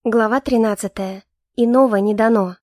Глава 13. Иного не дано.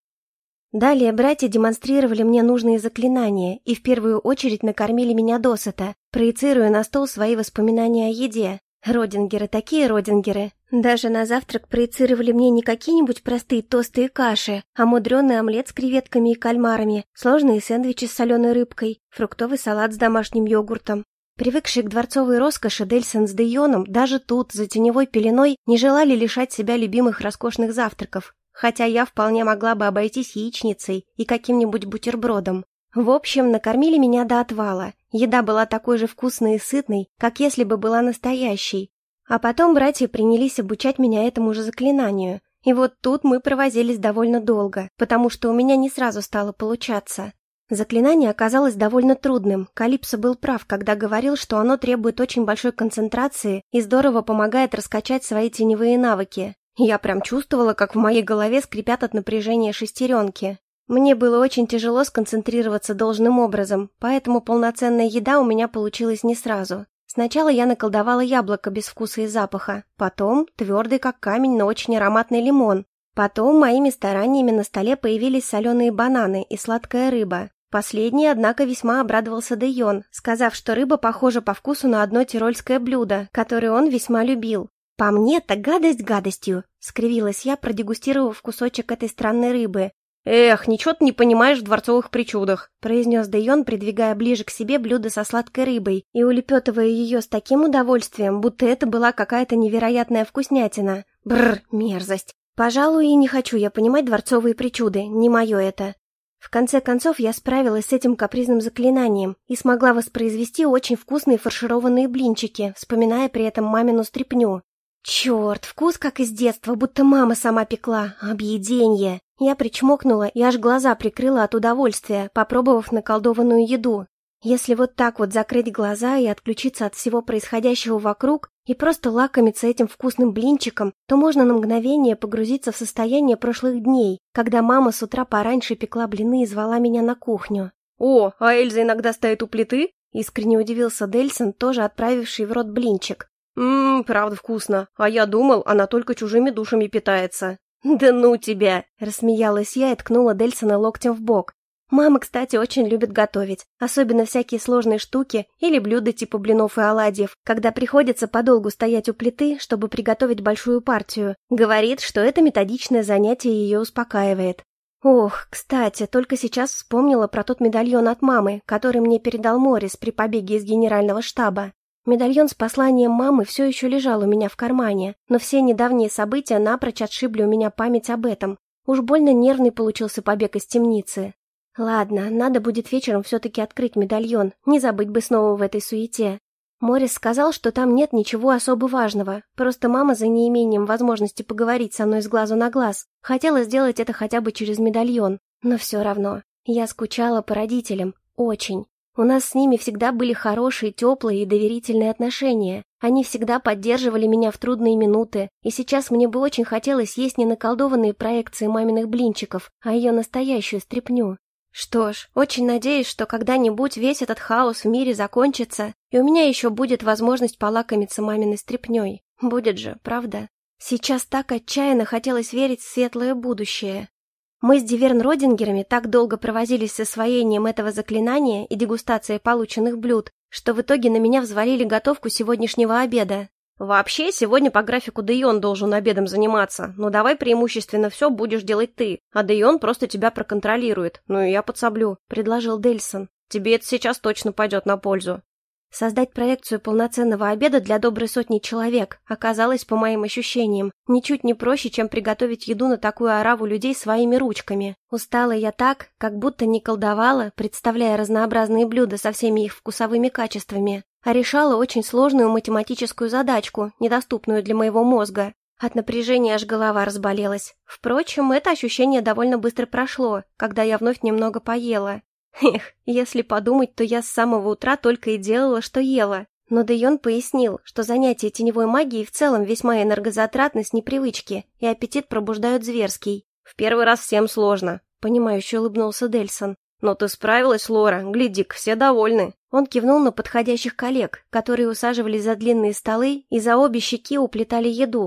Далее братья демонстрировали мне нужные заклинания и в первую очередь накормили меня досыта, проецируя на стол свои воспоминания о еде. Родингеры такие родингеры. Даже на завтрак проецировали мне не какие-нибудь простые тосты и каши, а мудреный омлет с креветками и кальмарами, сложные сэндвичи с соленой рыбкой, фруктовый салат с домашним йогуртом. Привыкшие к дворцовой роскоши Дельсон с Дейоном даже тут, за теневой пеленой, не желали лишать себя любимых роскошных завтраков, хотя я вполне могла бы обойтись яичницей и каким-нибудь бутербродом. В общем, накормили меня до отвала. Еда была такой же вкусной и сытной, как если бы была настоящей. А потом братья принялись обучать меня этому же заклинанию. И вот тут мы провозились довольно долго, потому что у меня не сразу стало получаться. Заклинание оказалось довольно трудным. Калипсо был прав, когда говорил, что оно требует очень большой концентрации и здорово помогает раскачать свои теневые навыки. Я прям чувствовала, как в моей голове скрипят от напряжения шестеренки. Мне было очень тяжело сконцентрироваться должным образом, поэтому полноценная еда у меня получилась не сразу. Сначала я наколдовала яблоко без вкуса и запаха, потом твердый как камень, но очень ароматный лимон. Потом моими стараниями на столе появились соленые бананы и сладкая рыба. Последний, однако, весьма обрадовался Дейон, сказав, что рыба похожа по вкусу на одно тирольское блюдо, которое он весьма любил. «По мне-то гадость гадостью!» — скривилась я, продегустировав кусочек этой странной рыбы. «Эх, ничего ты не понимаешь в дворцовых причудах», — произнес Дейон, придвигая ближе к себе блюдо со сладкой рыбой и улепетывая ее с таким удовольствием, будто это была какая-то невероятная вкуснятина. Бррр, мерзость. Пожалуй, и не хочу я понимать дворцовые причуды, не мое это. В конце концов, я справилась с этим капризным заклинанием и смогла воспроизвести очень вкусные фаршированные блинчики, вспоминая при этом мамину стряпню. Черт, вкус как из детства, будто мама сама пекла. Объеденье. Я причмокнула и аж глаза прикрыла от удовольствия, попробовав наколдованную еду. Если вот так вот закрыть глаза и отключиться от всего происходящего вокруг и просто лакомиться этим вкусным блинчиком, то можно на мгновение погрузиться в состояние прошлых дней, когда мама с утра пораньше пекла блины и звала меня на кухню. «О, а Эльза иногда стоит у плиты?» — искренне удивился Дельсон, тоже отправивший в рот блинчик. Правда вкусно. А я думал, она только чужими душами питается». «Да ну тебя!» — рассмеялась я и ткнула Дельсона локтем в бок. Мама, кстати, очень любит готовить, особенно всякие сложные штуки или блюда типа блинов и оладьев, когда приходится подолгу стоять у плиты, чтобы приготовить большую партию. Говорит, что это методичное занятие ее успокаивает. Ох, кстати, только сейчас вспомнила про тот медальон от мамы, который мне передал Моррис при побеге из генерального штаба. Медальон с посланием мамы все еще лежал у меня в кармане, но все недавние события напрочь отшибли у меня память об этом. Уж больно нервный получился побег из темницы. Ладно, надо будет вечером все-таки открыть медальон, не забыть бы снова в этой суете. Моррис сказал, что там нет ничего особо важного, просто мама за неимением возможности поговорить со мной с глазу на глаз хотела сделать это хотя бы через медальон, но все равно. Я скучала по родителям, очень. У нас с ними всегда были хорошие, теплые и доверительные отношения. Они всегда поддерживали меня в трудные минуты, и сейчас мне бы очень хотелось есть не наколдованные проекции маминых блинчиков, а ее настоящую стряпню. Что ж, очень надеюсь, что когда-нибудь весь этот хаос в мире закончится, и у меня еще будет возможность полакомиться маминой стряпней. Будет же, правда? Сейчас так отчаянно хотелось верить в светлое будущее. Мы с Диверн-Родингерами так долго провозились с освоением этого заклинания и дегустацией полученных блюд, что в итоге на меня взвалили готовку сегодняшнего обеда. «Вообще, сегодня по графику Дейон должен обедом заниматься, но давай преимущественно все будешь делать ты, а Дейон просто тебя проконтролирует, ну и я подсоблю», — предложил Дельсон. «Тебе это сейчас точно пойдет на пользу». Создать проекцию полноценного обеда для доброй сотни человек оказалось, по моим ощущениям, ничуть не проще, чем приготовить еду на такую ораву людей своими ручками. Устала я так, как будто не колдовала, представляя разнообразные блюда со всеми их вкусовыми качествами, а решала очень сложную математическую задачку, недоступную для моего мозга. От напряжения аж голова разболелась. Впрочем, это ощущение довольно быстро прошло, когда я вновь немного поела. Эх, если подумать, то я с самого утра только и делала, что ела. Но Дейон пояснил, что занятия теневой магией в целом весьма энергозатратны с непривычки, и аппетит пробуждают зверский. «В первый раз всем сложно», — понимающе улыбнулся Дельсон. «Но ты справилась, Лора, гляди-ка, все довольны». Он кивнул на подходящих коллег, которые усаживались за длинные столы и за обе щеки уплетали еду.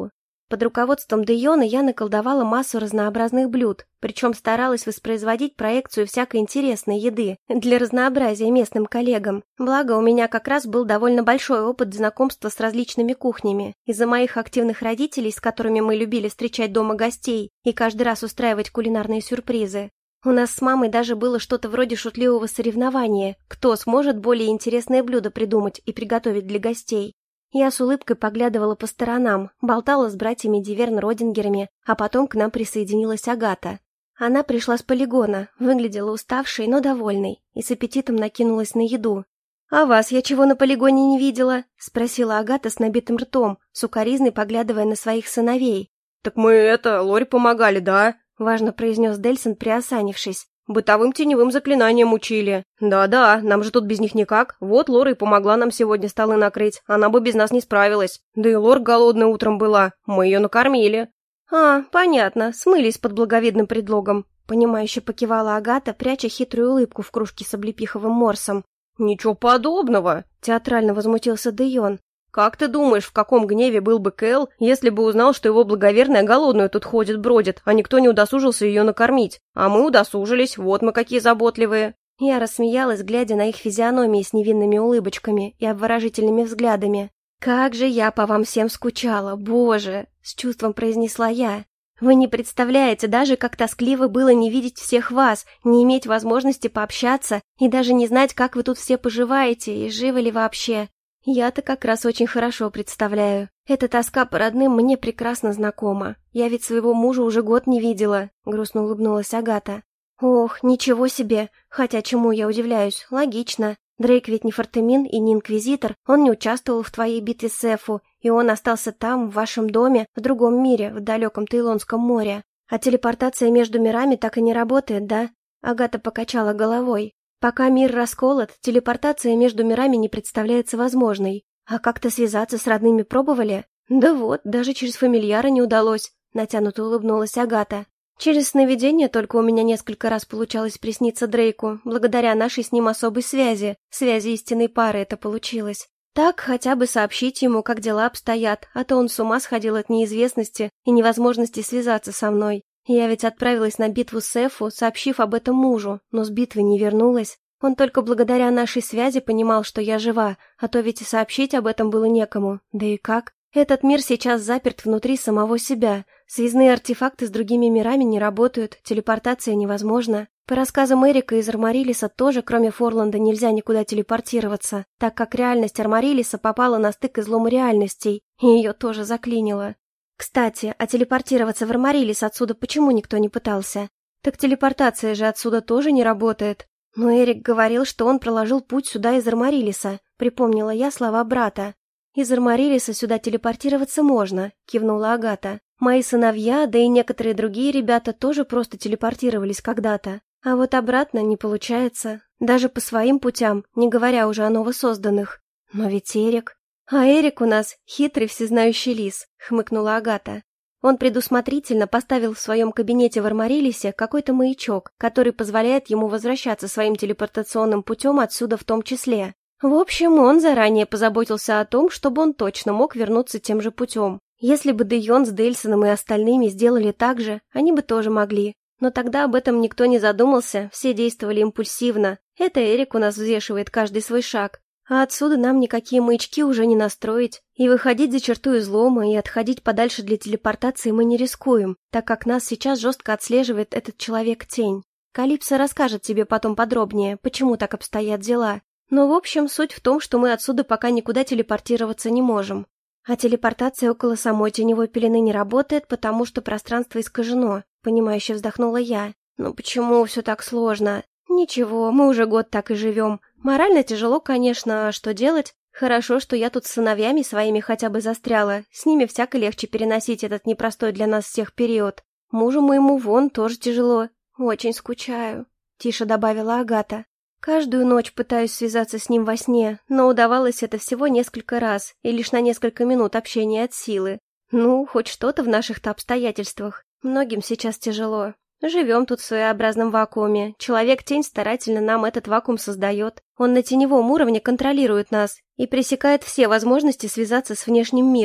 Под руководством Дейона я наколдовала массу разнообразных блюд, причем старалась воспроизводить проекцию всякой интересной еды для разнообразия местным коллегам. Благо, у меня как раз был довольно большой опыт знакомства с различными кухнями. Из-за моих активных родителей, с которыми мы любили встречать дома гостей и каждый раз устраивать кулинарные сюрпризы. У нас с мамой даже было что-то вроде шутливого соревнования, кто сможет более интересное блюдо придумать и приготовить для гостей. Я с улыбкой поглядывала по сторонам, болтала с братьями Диверн-Родингерами, а потом к нам присоединилась Агата. Она пришла с полигона, выглядела уставшей, но довольной, и с аппетитом накинулась на еду. «А вас я чего на полигоне не видела?» — спросила Агата с набитым ртом, с укоризной поглядывая на своих сыновей. «Так мы Лоре помогали, да?» — важно произнес Дельсон, приосанившись. «Бытовым теневым заклинанием учили. Да-да, нам же тут без них никак. Вот Лора и помогла нам сегодня столы накрыть. Она бы без нас не справилась. Да и Лор голодная утром была. Мы ее накормили». «А, понятно, смылись под благовидным предлогом», — понимающе покивала Агата, пряча хитрую улыбку в кружке с облепиховым морсом. «Ничего подобного!» — театрально возмутился Дейон. «Как ты думаешь, в каком гневе был бы Кэл, если бы узнал, что его благоверная голодная тут ходит-бродит, а никто не удосужился ее накормить? А мы удосужились, вот мы какие заботливые!» Я рассмеялась, глядя на их физиономии с невинными улыбочками и обворожительными взглядами. «Как же я по вам всем скучала, боже!» — с чувством произнесла я. «Вы не представляете даже, как тоскливо было не видеть всех вас, не иметь возможности пообщаться и даже не знать, как вы тут все поживаете и живы ли вообще. Я-то как раз очень хорошо представляю. Эта тоска по родным мне прекрасно знакома. Я ведь своего мужа уже год не видела», — грустно улыбнулась Агата. «Ох, ничего себе! Хотя чему я удивляюсь? Логично. Дрейк ведь не Фортемин и не Инквизитор, он не участвовал в твоей битве с Эфу, и он остался там, в вашем доме, в другом мире, в далеком Тейлонском море. А телепортация между мирами так и не работает, да?» Агата покачала головой. «Пока мир расколот, телепортация между мирами не представляется возможной. А как-то связаться с родными пробовали?» «Да вот, даже через фамильяра не удалось», — натянуто улыбнулась Агата. «Через сновидение только у меня несколько раз получалось присниться Дрейку, благодаря нашей с ним особой связи истинной пары это получилось. Так хотя бы сообщить ему, как дела обстоят, а то он с ума сходил от неизвестности и невозможности связаться со мной. Я ведь отправилась на битву с Эфу, сообщив об этом мужу, но с битвы не вернулась. Он только благодаря нашей связи понимал, что я жива, а то ведь и сообщить об этом было некому. Да и как? Этот мир сейчас заперт внутри самого себя. Связные артефакты с другими мирами не работают, телепортация невозможна. По рассказам Эрика из Армарилиса тоже, кроме Форланда, нельзя никуда телепортироваться, так как реальность Армарилиса попала на стык излома реальностей, и ее тоже заклинило. Кстати, а телепортироваться в Армарилис отсюда почему никто не пытался? Так телепортация же отсюда тоже не работает. Но Эрик говорил, что он проложил путь сюда из Армарилиса, припомнила я слова брата. «Из Армарилиса сюда телепортироваться можно», — кивнула Агата. «Мои сыновья, да и некоторые другие ребята тоже просто телепортировались когда-то. А вот обратно не получается. Даже по своим путям, не говоря уже о новосозданных. Но ведь Эрик...» «А Эрик у нас хитрый всезнающий лис», — хмыкнула Агата. Он предусмотрительно поставил в своем кабинете в Армарилисе какой-то маячок, который позволяет ему возвращаться своим телепортационным путем отсюда в том числе. В общем, он заранее позаботился о том, чтобы он точно мог вернуться тем же путем. Если бы Дейон с Дельсоном и остальными сделали так же, они бы тоже могли. Но тогда об этом никто не задумался, все действовали импульсивно. Это Эрик у нас взвешивает каждый свой шаг. А отсюда нам никакие маячки уже не настроить. И выходить за черту излома и отходить подальше для телепортации мы не рискуем, так как нас сейчас жестко отслеживает этот человек-тень. Калипсо расскажет тебе потом подробнее, почему так обстоят дела. Но в общем суть в том, что мы отсюда пока никуда телепортироваться не можем. А телепортация около самой теневой пелены не работает, потому что пространство искажено, понимающе вздохнула я. Ну почему все так сложно? Ничего, мы уже год так и живем. Морально тяжело, конечно, а что делать? Хорошо, что я тут с сыновьями своими хотя бы застряла. С ними всяко легче переносить этот непростой для нас всех период. Мужу моему вон тоже тяжело. Очень скучаю, тише добавила Агата. Каждую ночь пытаюсь связаться с ним во сне, но удавалось это всего несколько раз и лишь на несколько минут общения от силы. Ну, хоть что-то в наших-то обстоятельствах. Многим сейчас тяжело. Живем тут в своеобразном вакууме. Человек-тень старательно нам этот вакуум создает. Он на теневом уровне контролирует нас и пресекает все возможности связаться с внешним миром.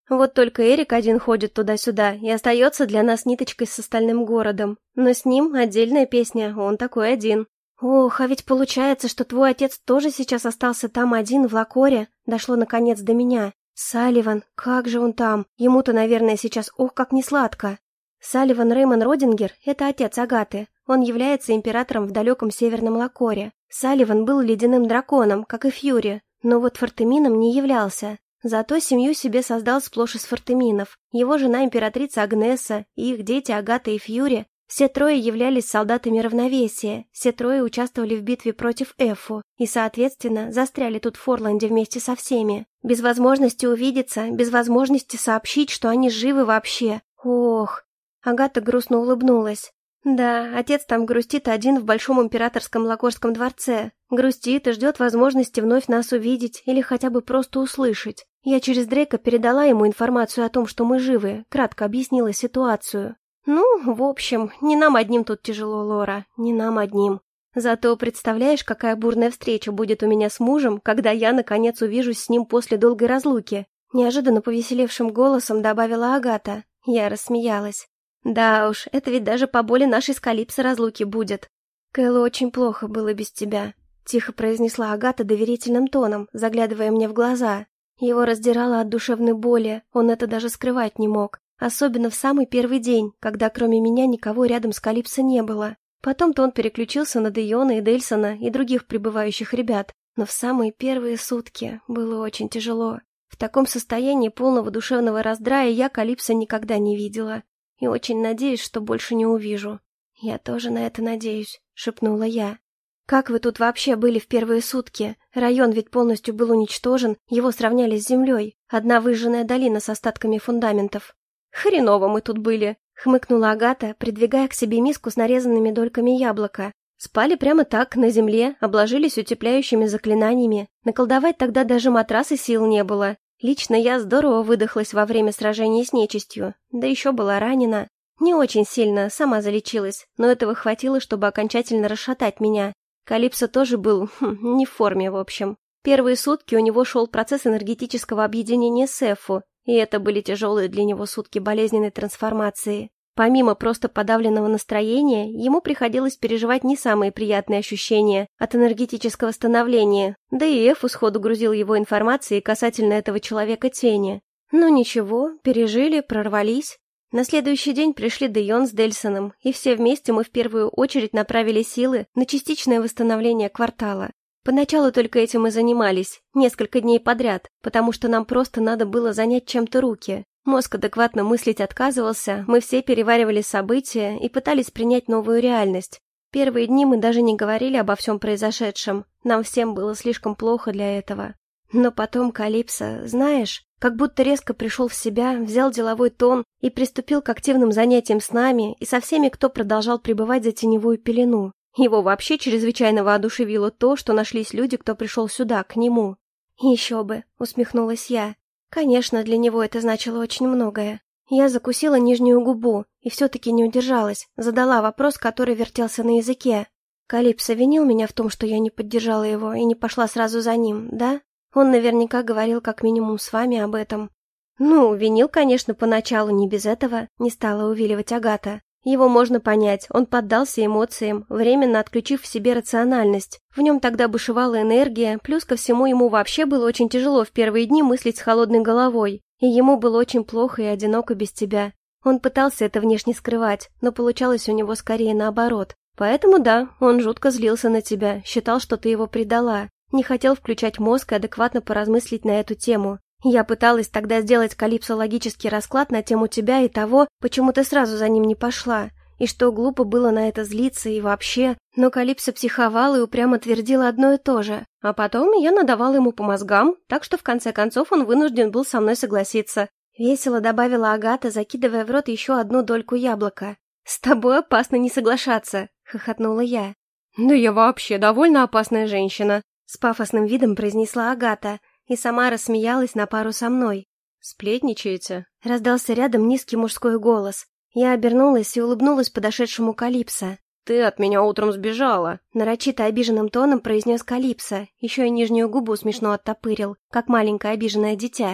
Вот только Эрик один ходит туда-сюда и остается для нас ниточкой с остальным городом. Но с ним отдельная песня, он такой один. Ох, а ведь получается, что твой отец тоже сейчас остался там один, в Лакоре. Дошло наконец до меня. Салливан, как же он там? Ему-то, наверное, сейчас ох, как несладко. Салливан Рэймон Родингер – это отец Агаты. Он является императором в далеком северном Лакоре. Салливан был ледяным драконом, как и Фьюри, но вот Фортемином не являлся. Зато семью себе создал сплошь из Фортеминов. Его жена императрица Агнеса и их дети Агата и Фьюри. Все трое являлись солдатами равновесия, все трое участвовали в битве против Эфу и, соответственно, застряли тут в Форланде вместе со всеми. Без возможности увидеться, без возможности сообщить, что они живы вообще. Ох. Агата грустно улыбнулась. Да, отец там грустит один в большом императорском Лакорском дворце. Грустит и ждет возможности вновь нас увидеть или хотя бы просто услышать. Я через Дрейка передала ему информацию о том, что мы живы, кратко объяснила ситуацию. Ну, в общем, не нам одним тут тяжело, Лора, не нам одним. Зато представляешь, какая бурная встреча будет у меня с мужем, когда я, наконец, увижусь с ним после долгой разлуки. Неожиданно повеселевшим голосом добавила Агата. Я рассмеялась. Да уж, это ведь даже по боли нашей с Калипсо разлуки будет. Кэллу очень плохо было без тебя, тихо произнесла Агата доверительным тоном, заглядывая мне в глаза. Его раздирало от душевной боли, он это даже скрывать не мог. Особенно в самый первый день, когда кроме меня никого рядом с Калипсо не было. Потом-то он переключился на Дейона и Дельсона и других прибывающих ребят. Но в самые первые сутки было очень тяжело. В таком состоянии полного душевного раздрая я Калипсо никогда не видела. И очень надеюсь, что больше не увижу. «Я тоже на это надеюсь», — шепнула я. «Как вы тут вообще были в первые сутки? Район ведь полностью был уничтожен, его сравняли с землей. Одна выжженная долина с остатками фундаментов». «Хреново мы тут были», — хмыкнула Агата, придвигая к себе миску с нарезанными дольками яблока. «Спали прямо так, на земле, обложились утепляющими заклинаниями. Наколдовать тогда даже матраса сил не было. Лично я здорово выдохлась во время сражения с нечистью, да еще была ранена. Не очень сильно, сама залечилась, но этого хватило, чтобы окончательно расшатать меня. Калипсо тоже был, не в форме, в общем. Первые сутки у него шел процесс энергетического объединения с Эфу, и это были тяжелые для него сутки болезненной трансформации. Помимо просто подавленного настроения, ему приходилось переживать не самые приятные ощущения от энергетического становления, да и Эфу сходу грузил его информацией касательно этого человека тени. Но ничего, пережили, прорвались. На следующий день пришли Дейон с Дельсоном, и все вместе мы в первую очередь направили силы на частичное восстановление квартала. Поначалу только этим и занимались, несколько дней подряд, потому что нам просто надо было занять чем-то руки. Мозг адекватно мыслить отказывался, мы все переваривали события и пытались принять новую реальность. Первые дни мы даже не говорили обо всем произошедшем, нам всем было слишком плохо для этого. Но потом Калипсо, знаешь, как будто резко пришел в себя, взял деловой тон и приступил к активным занятиям с нами и со всеми, кто продолжал пребывать за теневую пелену. Его вообще чрезвычайно воодушевило то, что нашлись люди, кто пришел сюда, к нему. «Еще бы», — усмехнулась я. Конечно, для него это значило очень многое. Я закусила нижнюю губу и все-таки не удержалась, задала вопрос, который вертелся на языке. Калипсо винил меня в том, что я не поддержала его и не пошла сразу за ним, да? Он наверняка говорил как минимум с вами об этом. Ну, винил, конечно, поначалу, не без этого, не стала увиливать Агата. Его можно понять, он поддался эмоциям, временно отключив в себе рациональность. В нем тогда бушевала энергия, плюс ко всему ему вообще было очень тяжело в первые дни мыслить с холодной головой. И ему было очень плохо и одиноко без тебя. Он пытался это внешне скрывать, но получалось у него скорее наоборот. Поэтому да, он жутко злился на тебя, считал, что ты его предала. Не хотел включать мозг и адекватно поразмыслить на эту тему. Я пыталась тогда сделать Калипсо логический расклад на тему тебя и того, почему ты сразу за ним не пошла, и что глупо было на это злиться и вообще, но Калипсо психовал и упрямо твердил одно и то же. А потом я надавала ему по мозгам, так что в конце концов он вынужден был со мной согласиться. Весело добавила Агата, закидывая в рот еще одну дольку яблока. «С тобой опасно не соглашаться», — хохотнула я. «Да я вообще довольно опасная женщина», — с пафосным видом произнесла Агата, и сама рассмеялась на пару со мной. «Сплетничаете?» — раздался рядом низкий мужской голос. Я обернулась и улыбнулась подошедшему Калипсо. «Ты от меня утром сбежала», — нарочито обиженным тоном произнес Калипсо, еще и нижнюю губу смешно оттопырил, как маленькое обиженное дитя.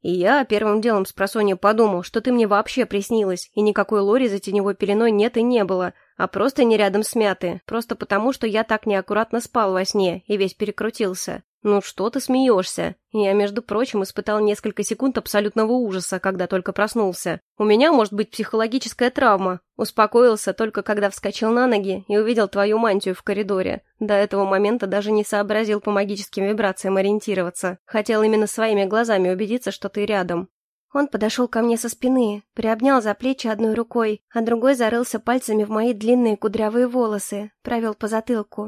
И я первым делом спросонья подумал, что ты мне вообще приснилась, и никакой Лори за теневой пеленой нет и не было, а просто не рядом смятые, просто потому, что я так неаккуратно спал во сне и весь перекрутился. Ну что ты смеешься? Я, между прочим, испытал несколько секунд абсолютного ужаса, когда только проснулся. У меня может быть психологическая травма. Успокоился только когда вскочил на ноги и увидел твою мантию в коридоре. До этого момента даже не сообразил по магическим вибрациям ориентироваться. Хотел именно своими глазами убедиться, что ты рядом. Он подошел ко мне со спины, приобнял за плечи одной рукой, а другой зарылся пальцами в мои длинные кудрявые волосы, провел по затылку.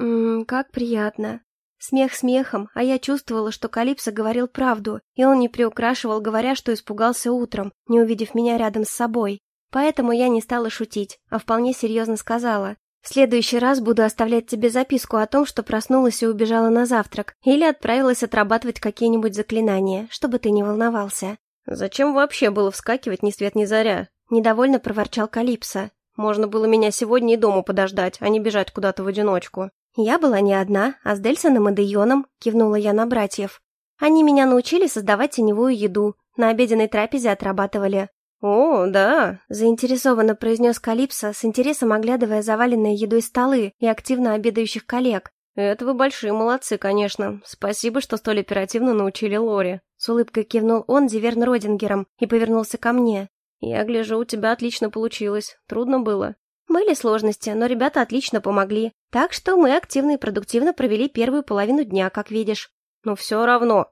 Как приятно. Смех смехом, а я чувствовала, что Калипсо говорил правду, и он не приукрашивал, говоря, что испугался утром, не увидев меня рядом с собой. Поэтому я не стала шутить, а вполне серьезно сказала: «В следующий раз буду оставлять тебе записку о том, что проснулась и убежала на завтрак, или отправилась отрабатывать какие-нибудь заклинания, чтобы ты не волновался». «Зачем вообще было вскакивать ни свет ни заря?» — недовольно проворчал Калипсо. «Можно было меня сегодня и дома подождать, а не бежать куда-то в одиночку». «Я была не одна, а с Дельсоном и Дейоном», — кивнула я на братьев. «Они меня научили создавать теневую еду, на обеденной трапезе отрабатывали». «О, да», — заинтересованно произнес Калипсо, с интересом оглядывая заваленные едой столы и активно обедающих коллег. «Это вы большие молодцы, конечно. Спасибо, что столь оперативно научили Лори». С улыбкой кивнул он Диверн Родингером и повернулся ко мне. «Я гляжу, у тебя отлично получилось. Трудно было». Были сложности, но ребята отлично помогли. Так что мы активно и продуктивно провели первую половину дня, как видишь. «Но все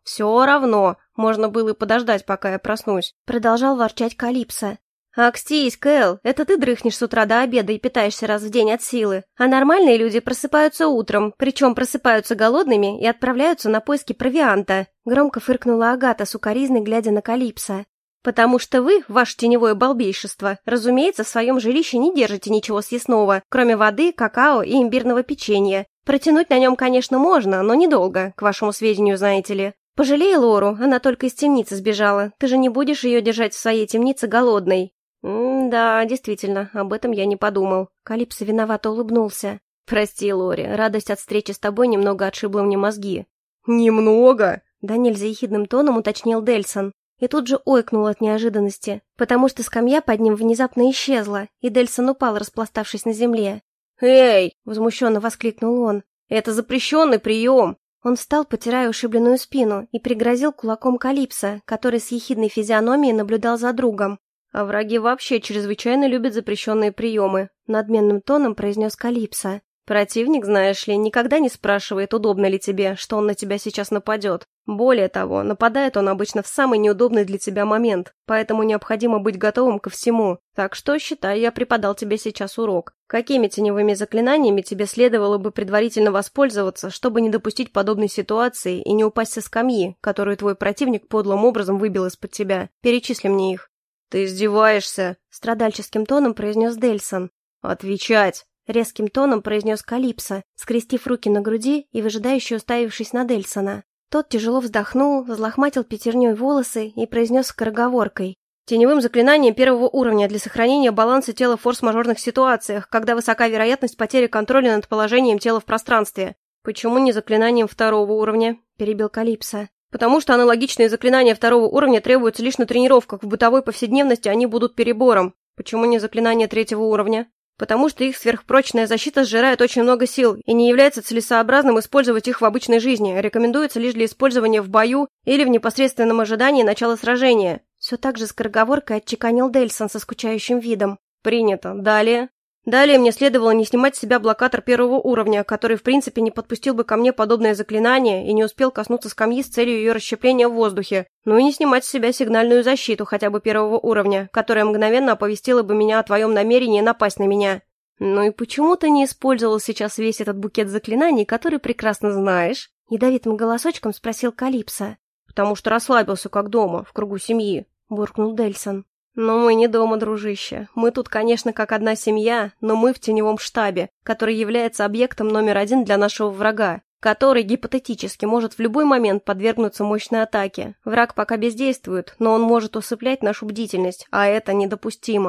равно. Можно было и подождать, пока я проснусь», — продолжал ворчать Калипсо. «Акстись, Кэл, это ты дрыхнешь с утра до обеда и питаешься раз в день от силы. А нормальные люди просыпаются утром, причем просыпаются голодными и отправляются на поиски провианта», — громко фыркнула Агата с укоризной, глядя на Калипсо. «Потому что вы, ваше теневое балбейшество, разумеется, в своем жилище не держите ничего съестного, кроме воды, какао и имбирного печенья. Протянуть на нем, конечно, можно, но недолго, к вашему сведению, знаете ли. Пожалей Лору, она только из темницы сбежала. Ты же не будешь ее держать в своей темнице голодной». «Да, действительно, об этом я не подумал». Калипсо виновато улыбнулся. «Прости, Лори, радость от встречи с тобой немного отшибла мне мозги». «Немного?» — да нельзя ехидным тоном уточнил Дельсон. И тут же ойкнул от неожиданности, потому что скамья под ним внезапно исчезла, и Дельсон упал, распластавшись на земле. «Эй!» — возмущенно воскликнул он. «Это запрещенный прием!» Он встал, потирая ушибленную спину, и пригрозил кулаком Калипсо, который с ехидной физиономией наблюдал за другом. «А враги вообще чрезвычайно любят запрещенные приемы», — надменным тоном произнес Калипсо. «Противник, знаешь ли, никогда не спрашивает, удобно ли тебе, что он на тебя сейчас нападет. Более того, нападает он обычно в самый неудобный для тебя момент, поэтому необходимо быть готовым ко всему. Так что, считай, я преподал тебе сейчас урок. Какими теневыми заклинаниями тебе следовало бы предварительно воспользоваться, чтобы не допустить подобной ситуации и не упасть со скамьи, которую твой противник подлым образом выбил из-под тебя? Перечисли мне их». «Ты издеваешься?» — страдальческим тоном произнес Дельсон. «Отвечать!» — резким тоном произнес Калипсо, скрестив руки на груди и выжидающе уставившись на Дельсона. Тот тяжело вздохнул, взлохматил пятерней волосы и произнес скороговоркой. «Теневым заклинанием первого уровня для сохранения баланса тела в форс-мажорных ситуациях, когда высока вероятность потери контроля над положением тела в пространстве». «Почему не заклинанием второго уровня?» — перебил Калипсо. «Потому что аналогичные заклинания второго уровня требуются лишь на тренировках, в бытовой повседневности они будут перебором. Почему не заклинания третьего уровня?» «Потому что их сверхпрочная защита сжирает очень много сил и не является целесообразным использовать их в обычной жизни, рекомендуется лишь для использования в бою или в непосредственном ожидании начала сражения». Все так же скороговоркой отчеканил Дельсон со скучающим видом. «Принято. Далее». Далее мне следовало не снимать с себя блокатор первого уровня, который в принципе не подпустил бы ко мне подобное заклинание и не успел коснуться скамьи с целью ее расщепления в воздухе, ну и не снимать с себя сигнальную защиту хотя бы первого уровня, которая мгновенно оповестила бы меня о твоем намерении напасть на меня. Ну и почему ты не использовал сейчас весь этот букет заклинаний, который прекрасно знаешь?» — ядовитым голосочком спросил Калипсо. «Потому что расслабился как дома, в кругу семьи», — буркнул Дельсон. «Но мы не дома, дружище. Мы тут, конечно, как одна семья, но мы в теневом штабе, который является объектом номер 1 для нашего врага, который, гипотетически, может в любой момент подвергнуться мощной атаке. Враг пока бездействует, но он может усыплять нашу бдительность, а это недопустимо».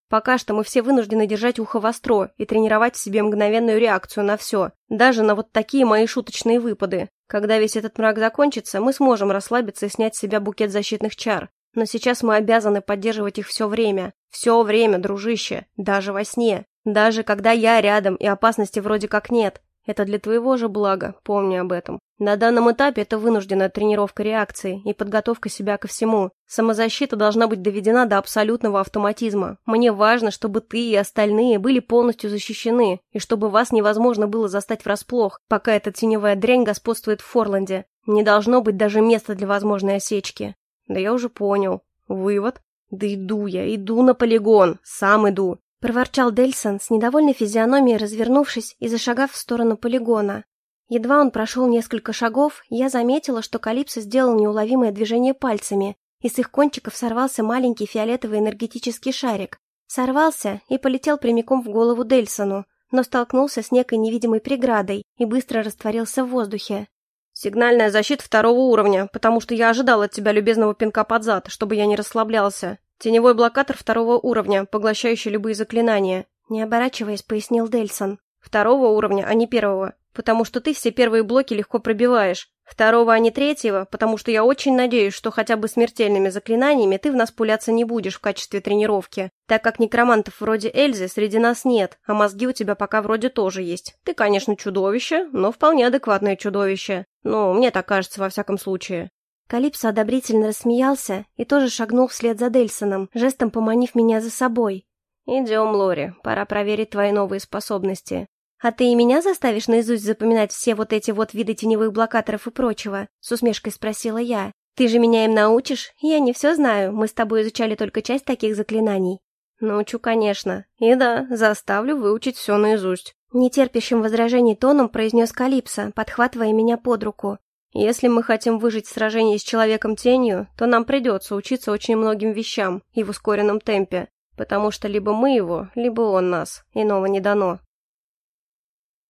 Пока что мы все вынуждены держать ухо востро и тренировать в себе мгновенную реакцию на все, даже на вот такие мои шуточные выпады. Когда весь этот мрак закончится, мы сможем расслабиться и снять с себя букет защитных чар. Но сейчас мы обязаны поддерживать их все время. Все время, дружище. Даже во сне. Даже когда я рядом и опасности вроде как нет. Это для твоего же блага, помни об этом. На данном этапе это вынужденная тренировка реакции и подготовка себя ко всему. Самозащита должна быть доведена до абсолютного автоматизма. Мне важно, чтобы ты и остальные были полностью защищены, и чтобы вас невозможно было застать врасплох, пока эта теневая дрянь господствует в Форланде. Не должно быть даже места для возможной осечки. Да я уже понял. Вывод? Да иду на полигон, сам иду. Проворчал Дельсон с недовольной физиономией, развернувшись и зашагав в сторону полигона. Едва он прошел несколько шагов, я заметила, что Калипсо сделал неуловимое движение пальцами, и с их кончиков сорвался маленький фиолетовый энергетический шарик. Сорвался и полетел прямиком в голову Дельсону, но столкнулся с некой невидимой преградой и быстро растворился в воздухе. «Сигнальная защита 2-го уровня, потому что я ожидал от тебя любезного пинка под зад, чтобы я не расслаблялся. Теневой блокатор 2-го уровня, поглощающий любые заклинания», не оборачиваясь, пояснил Дельсон. 2-го уровня, а не 1-го, потому что ты все первые блоки легко пробиваешь. 2-го, а не 3-го, потому что я очень надеюсь, что хотя бы смертельными заклинаниями ты в нас пуляться не будешь в качестве тренировки, так как некромантов вроде Эльзы среди нас нет, а мозги у тебя пока вроде тоже есть. Ты, конечно, чудовище, но вполне адекватное чудовище. Ну, мне так кажется, во всяком случае. Калипсо одобрительно рассмеялся и тоже шагнул вслед за Дельсоном, жестом поманив меня за собой. «Идем, Лори, пора проверить твои новые способности». «А ты и меня заставишь наизусть запоминать все вот эти вот виды теневых блокаторов и прочего?» — с усмешкой спросила я. «Ты же меня им научишь? Я не все знаю, мы с тобой изучали только часть таких заклинаний». «Научу, конечно. И да, заставлю выучить все наизусть», — нетерпящим возражений тоном произнес Калипсо, подхватывая меня под руку. «Если мы хотим выжить в сражении с Человеком-тенью, то нам придется учиться очень многим вещам и в ускоренном темпе, потому что либо мы его, либо он нас, иного не дано».